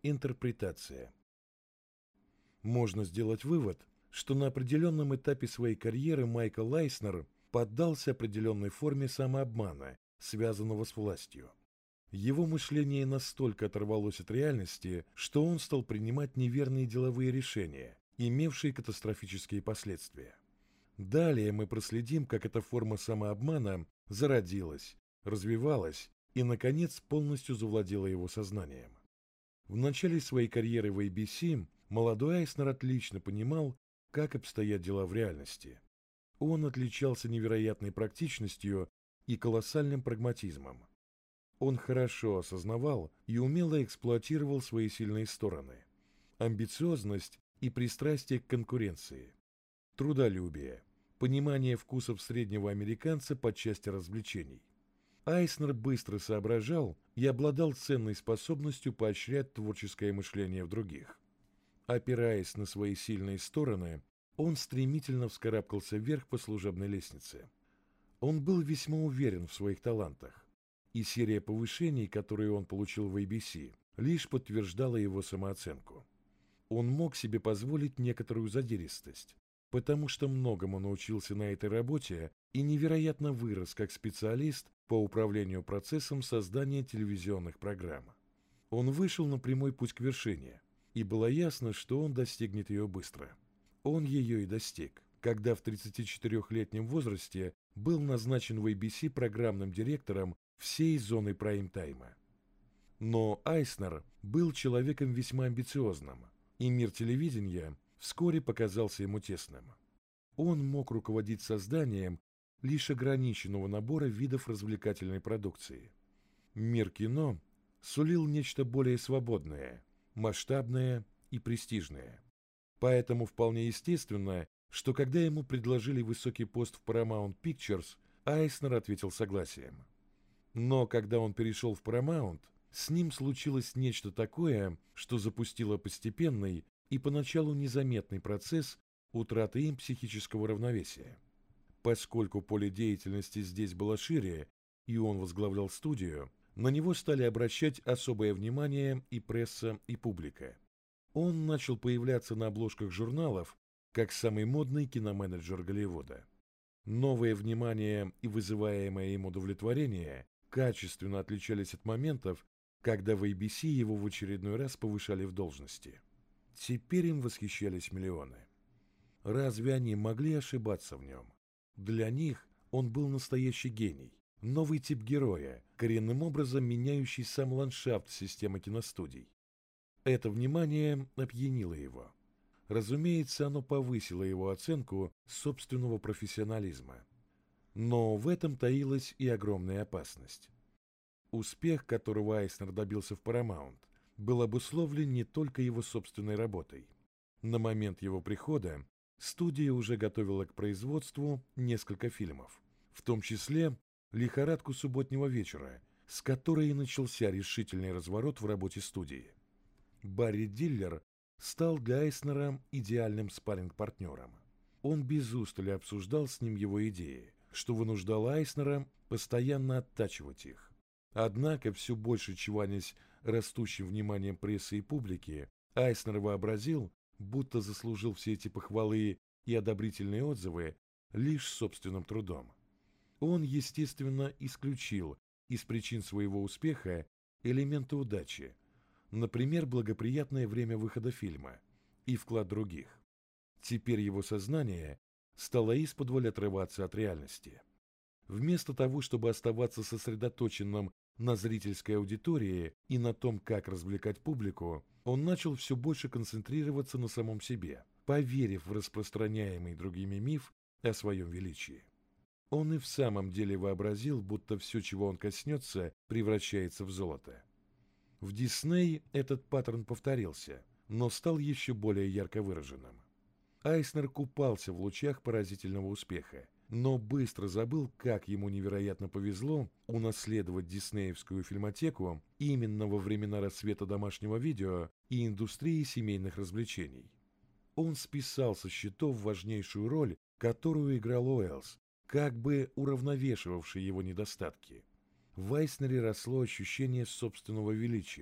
Интерпретация. Можно сделать вывод, что на определенном этапе своей карьеры Майкл Айснер поддался определенной форме самообмана, связанного с властью. Его мышление настолько оторвалось от реальности, что он стал принимать неверные деловые решения, имевшие катастрофические последствия. Далее мы проследим, как эта форма самообмана зародилась, развивалась и, наконец, полностью завладела его сознанием. В начале своей карьеры в ABC молодой Айснер отлично понимал, как обстоят дела в реальности. Он отличался невероятной практичностью и колоссальным прагматизмом. Он хорошо осознавал и умело эксплуатировал свои сильные стороны: амбициозность и пристрастие к конкуренции, трудолюбие, понимание вкусов среднего американца по части развлечений. Айснер быстро соображал и обладал ценной способностью поощрять творческое мышление в других. Опираясь на свои сильные стороны, он стремительно вскарабкался вверх по служебной лестнице. Он был весьма уверен в своих талантах, и серия повышений, которые он получил в ABC, лишь подтверждала его самооценку. Он мог себе позволить некоторую задиристость, потому что многому научился на этой работе и невероятно вырос как специалист по управлению процессом создания телевизионных программ. Он вышел на прямой путь к вершине, и было ясно, что он достигнет ее быстро. Он ее и достиг, когда в 34-летнем возрасте был назначен в ABC программным директором всей зоны прайм-тайма. Но Айснер был человеком весьма амбициозным, и мир телевидения вскоре показался ему тесным. Он мог руководить созданием лишь ограниченного набора видов развлекательной продукции. Мир кино сулил нечто более свободное, масштабное и престижное. Поэтому вполне естественно, что когда ему предложили высокий пост в Paramount Pictures, Айснер ответил согласием. Но когда он перешел в Paramount, с ним случилось нечто такое, что запустило постепенный и поначалу незаметный процесс утраты им психического равновесия. Поскольку поле деятельности здесь было шире, и он возглавлял студию, на него стали обращать особое внимание и пресса, и публика. Он начал появляться на обложках журналов как самый модный киноменеджер Голливуда. Новое внимание и вызываемое им удовлетворение качественно отличались от моментов, когда в ABC его в очередной раз повышали в должности. Теперь им восхищались миллионы. Разве они могли ошибаться в нем? Для них он был настоящий гений, новый тип героя, коренным образом меняющий сам ландшафт системы киностудий. Это внимание опьянило его. Разумеется, оно повысило его оценку собственного профессионализма. Но в этом таилась и огромная опасность. Успех, которого Айснер добился в Paramount, был обусловлен не только его собственной работой. На момент его прихода студия уже готовила к производству несколько фильмов, в том числе «Лихорадку субботнего вечера», с которой и начался решительный разворот в работе студии. Барри Диллер стал для Айснера идеальным спарринг-партнером. Он без устали обсуждал с ним его идеи, что вынуждало Айснера постоянно оттачивать их. Однако, все больше чванясь растущим вниманием прессы и публики, Айснер вообразил, будто заслужил все эти похвалы и одобрительные отзывы лишь собственным трудом. Он, естественно, исключил из причин своего успеха элементы удачи, например, благоприятное время выхода фильма и вклад других. Теперь его сознание стало исподволь отрываться от реальности. Вместо того, чтобы оставаться сосредоточенным на зрительской аудитории и на том, как развлекать публику, он начал все больше концентрироваться на самом себе, поверив в распространяемый другими миф о своем величии. Он и в самом деле вообразил, будто все, чего он коснется, превращается в золото. В Дисней этот паттерн повторился, но стал еще более ярко выраженным. Айснер купался в лучах поразительного успеха, но быстро забыл, как ему невероятно повезло унаследовать диснеевскую фильмотеку именно во времена расцвета домашнего видео и индустрии семейных развлечений. Он списал со счетов важнейшую роль, которую играл Уэллс, как бы уравновешивавший его недостатки. В Айснере росло ощущение собственного величия,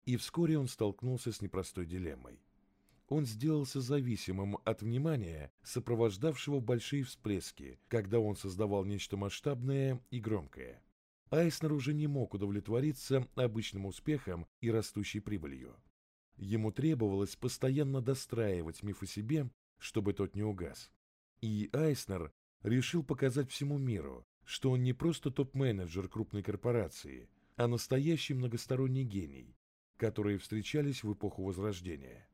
И вскоре он столкнулся с непростой дилеммой. Он сделался зависимым от внимания, сопровождавшего большие всплески, когда он создавал нечто масштабное и громкое. Айснер уже не мог удовлетвориться обычным успехом и растущей прибылью. Ему требовалось постоянно достраивать миф о себе, чтобы тот не угас. И Айснер решил показать всему миру, что он не просто топ-менеджер крупной корпорации, а настоящий многосторонний гений, которые встречались в эпоху Возрождения.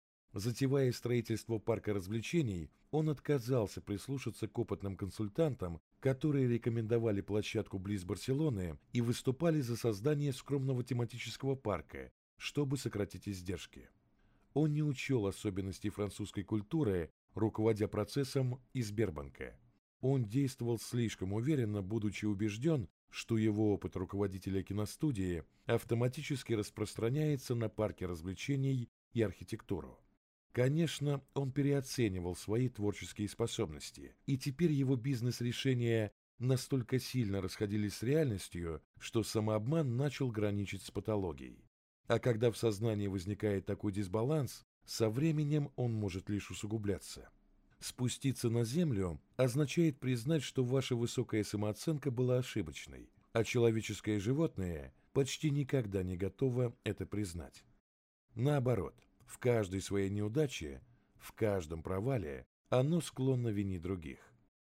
Затевая строительство парка развлечений, он отказался прислушаться к опытным консультантам, которые рекомендовали площадку близ Барселоны и выступали за создание скромного тематического парка, чтобы сократить издержки. Он не учел особенностей французской культуры, руководя процессом из Бербанка. Он действовал слишком уверенно, будучи убежден, что его опыт руководителя киностудии автоматически распространяется на парки развлечений и архитектуру. Конечно, он переоценивал свои творческие способности, и теперь его бизнес-решения настолько сильно расходились с реальностью, что самообман начал граничить с патологией. А когда в сознании возникает такой дисбаланс, со временем он может лишь усугубляться. Спуститься на землю означает признать, что ваша высокая самооценка была ошибочной, а человеческое животное почти никогда не готово это признать. Наоборот, в каждой своей неудаче, в каждом провале оно склонно винить других.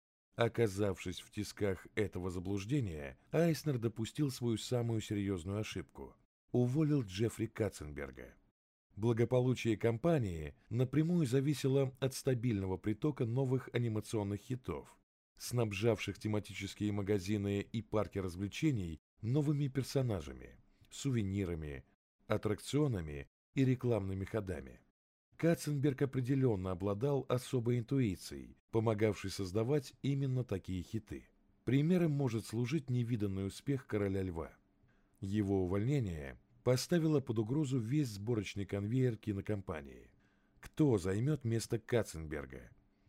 Оказавшись в тисках этого заблуждения, Айснер допустил свою самую серьезную ошибку – уволил Джеффри Катценберга. Благополучие компании напрямую зависело от стабильного притока новых анимационных хитов, снабжавших тематические магазины и парки развлечений новыми персонажами, сувенирами, аттракционами и рекламными ходами. Катценберг определенно обладал особой интуицией, помогавшей создавать именно такие хиты. Примером может служить невиданный успех «Короля льва». Его увольнение поставило под угрозу весь сборочный конвейер кинокомпании. Кто займет место Катценберга?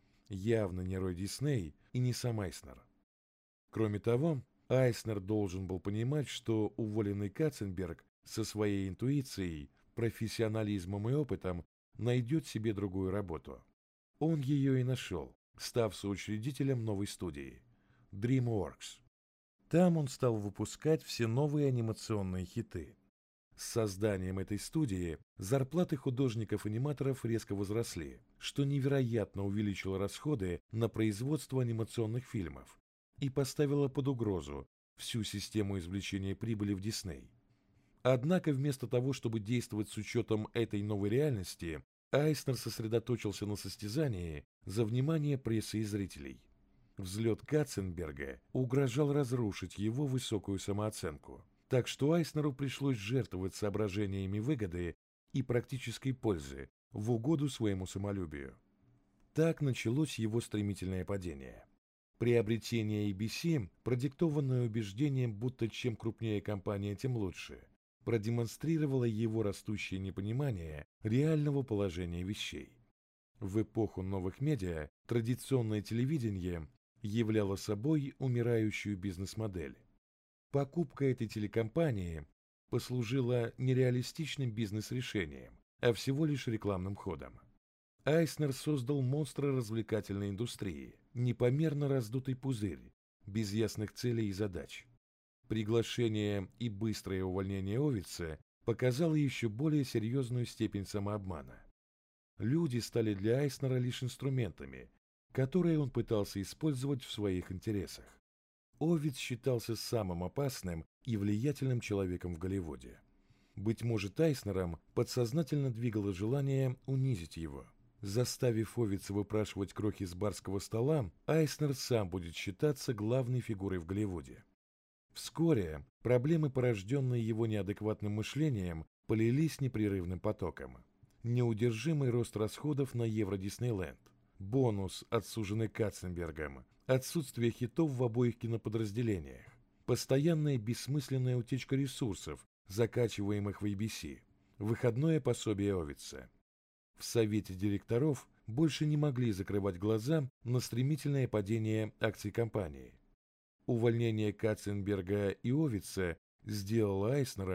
Явно не Рой Дисней и не сам Айснер. Кроме того, Айснер должен был понимать, что уволенный Катценберг со своей интуицией, профессионализмом и опытом найдет себе другую работу. Он ее и нашел, став соучредителем новой студии – DreamWorks. Там он стал выпускать все новые анимационные хиты. С созданием этой студии зарплаты художников-аниматоров резко возросли, что невероятно увеличило расходы на производство анимационных фильмов и поставило под угрозу всю систему извлечения прибыли в Дисней. Однако вместо того, чтобы действовать с учетом этой новой реальности, Айснер сосредоточился на состязании за внимание прессы и зрителей. Взлет Катценберга угрожал разрушить его высокую самооценку. Так что Айснеру пришлось жертвовать соображениями выгоды и практической пользы в угоду своему самолюбию. Так началось его стремительное падение. Приобретение ABC, продиктованное убеждением, будто чем крупнее компания, тем лучше, продемонстрировало его растущее непонимание реального положения вещей. В эпоху новых медиа традиционное телевидение являло собой умирающую бизнес-модель. Покупка этой телекомпании послужила нереалистичным бизнес-решением, а всего лишь рекламным ходом. Айснер создал монстра развлекательной индустрии, непомерно раздутый пузырь, без ясных целей и задач. Приглашение и быстрое увольнение Овица показало еще более серьезную степень самообмана. Люди стали для Айснера лишь инструментами, которые он пытался использовать в своих интересах. Овиц считался самым опасным и влиятельным человеком в Голливуде. Быть может, Айснером подсознательно двигало желание унизить его. Заставив Овица выпрашивать крохи с барского стола, Айснер сам будет считаться главной фигурой в Голливуде. Вскоре проблемы, порожденные его неадекватным мышлением, полились непрерывным потоком. Неудержимый рост расходов на Евро-Диснейленд, бонус, отсуженный Катценбергом, отсутствие хитов в обоих киноподразделениях, постоянная бессмысленная утечка ресурсов, закачиваемых в ABC, выходное пособие Овица. В совете директоров больше не могли закрывать глаза на стремительное падение акций компании. Увольнение Катценберга и Овица сделало Айснера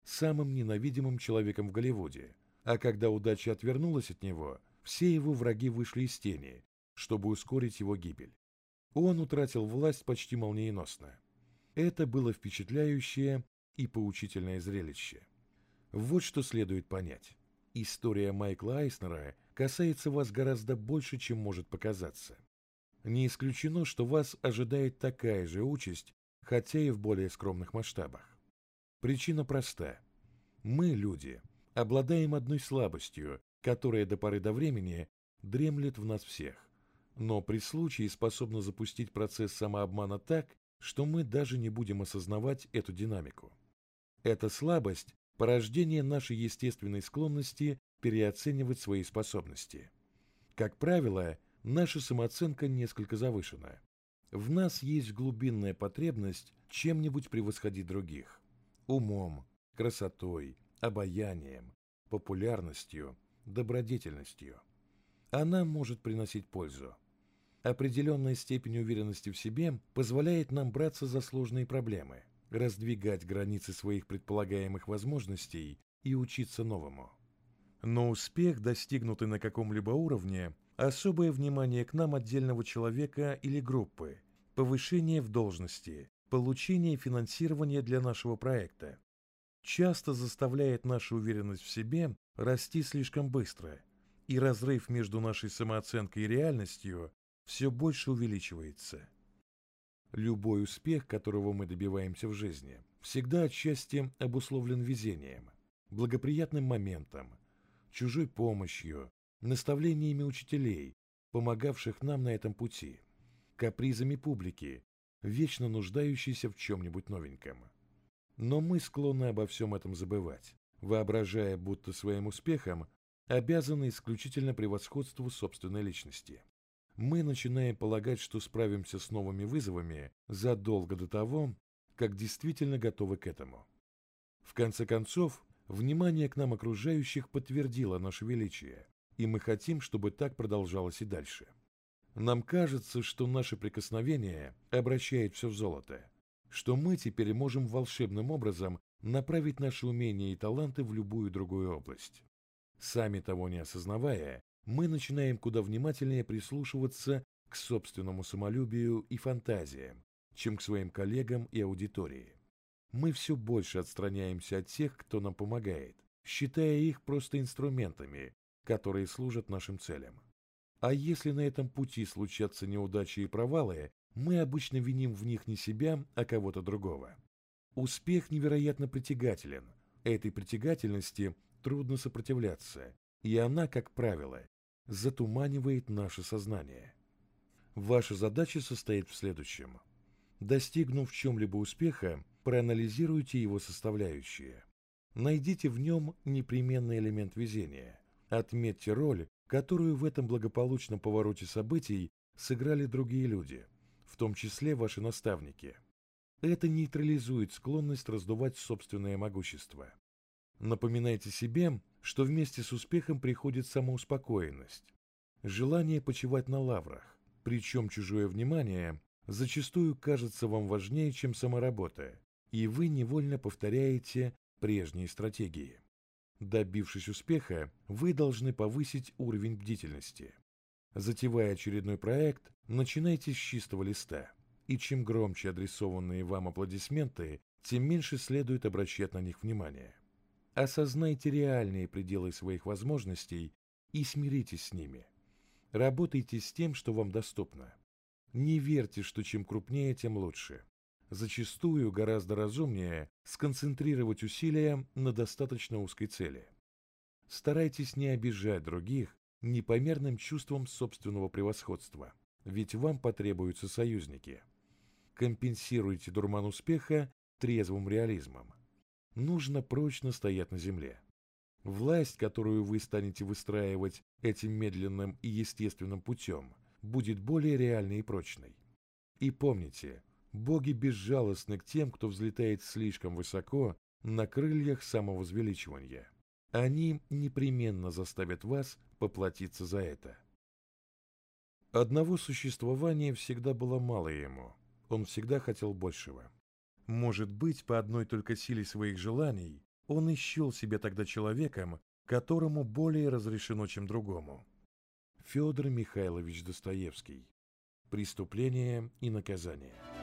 самым ненавидимым человеком в Голливуде, а когда удача отвернулась от него, все его враги вышли из тени, чтобы ускорить его гибель. Он утратил власть почти молниеносно. Это было впечатляющее и поучительное зрелище. Вот что следует понять. История Майкла Айснера касается вас гораздо больше, чем может показаться. Не исключено, что вас ожидает такая же участь, хотя и в более скромных масштабах. Причина проста. Мы, люди, обладаем одной слабостью, которая до поры до времени дремлет в нас всех, но при случае способна запустить процесс самообмана так, что мы даже не будем осознавать эту динамику. Эта слабость – порождение нашей естественной склонности переоценивать свои способности. Как правило, наша самооценка несколько завышена. В нас есть глубинная потребность чем-нибудь превосходить других. Умом, красотой, обаянием, популярностью, добродетельностью. Она может приносить пользу. Определенная степень уверенности в себе позволяет нам браться за сложные проблемы, раздвигать границы своих предполагаемых возможностей и учиться новому. Но успех, достигнутый на каком-либо уровне, особое внимание к нам отдельного человека или группы, повышение в должности, получение финансирования для нашего проекта, часто заставляет нашу уверенность в себе расти слишком быстро, и разрыв между нашей самооценкой и реальностью все больше увеличивается. Любой успех, которого мы добиваемся в жизни, всегда отчасти обусловлен везением, благоприятным моментом, чужой помощью, наставлениями учителей, помогавших нам на этом пути, капризами публики, вечно нуждающейся в чем-нибудь новеньком. Но мы склонны обо всем этом забывать, воображая, будто своим успехом обязаны исключительно превосходству собственной личности. Мы начинаем полагать, что справимся с новыми вызовами задолго до того, как действительно готовы к этому. В конце концов, внимание к нам окружающих подтвердило наше величие, и мы хотим, чтобы так продолжалось и дальше. Нам кажется, что наше прикосновение обращает все в золото, что мы теперь можем волшебным образом направить наши умения и таланты в любую другую область. Сами того не осознавая, мы начинаем куда внимательнее прислушиваться к собственному самолюбию и фантазиям, чем к своим коллегам и аудитории. Мы все больше отстраняемся от тех, кто нам помогает, считая их просто инструментами, которые служат нашим целям. А если на этом пути случатся неудачи и провалы, мы обычно виним в них не себя, а кого-то другого. Успех невероятно притягателен. Этой притягательности трудно сопротивляться, и она, как правило, затуманивает наше сознание. Ваша задача состоит в следующем. Достигнув в чем-либо успеха, проанализируйте его составляющие. Найдите в нем непременный элемент везения. Отметьте роль, которую в этом благополучном повороте событий сыграли другие люди, в том числе ваши наставники. Это нейтрализует склонность раздувать собственное могущество. Напоминайте себе, что вместе с успехом приходит самоуспокоенность, желание почивать на лаврах, причем чужое внимание зачастую кажется вам важнее, чем сама работа, и вы невольно повторяете прежние стратегии. Добившись успеха, вы должны повысить уровень бдительности. Затевая очередной проект, начинайте с чистого листа, и чем громче адресованные вам аплодисменты, тем меньше следует обращать на них внимание. Осознайте реальные пределы своих возможностей и смиритесь с ними. Работайте с тем, что вам доступно. Не верьте, что чем крупнее, тем лучше. Зачастую гораздо разумнее сконцентрировать усилия на достаточно узкой цели. Старайтесь не обижать других непомерным чувством собственного превосходства, ведь вам потребуются союзники. Компенсируйте дурман успеха трезвым реализмом. Нужно прочно стоять на земле. Власть, которую вы станете выстраивать этим медленным и естественным путем, будет более реальной и прочной. И помните, боги безжалостны к тем, кто взлетает слишком высоко на крыльях самовозвеличивания. Они непременно заставят вас поплатиться за это. Одного существования всегда было мало ему. Он всегда хотел большего. Может быть, по одной только силе своих желаний Он и счел себя тогда человеком, которому более разрешено, чем другому. Федор Михайлович Достоевский. «Преступление и наказание».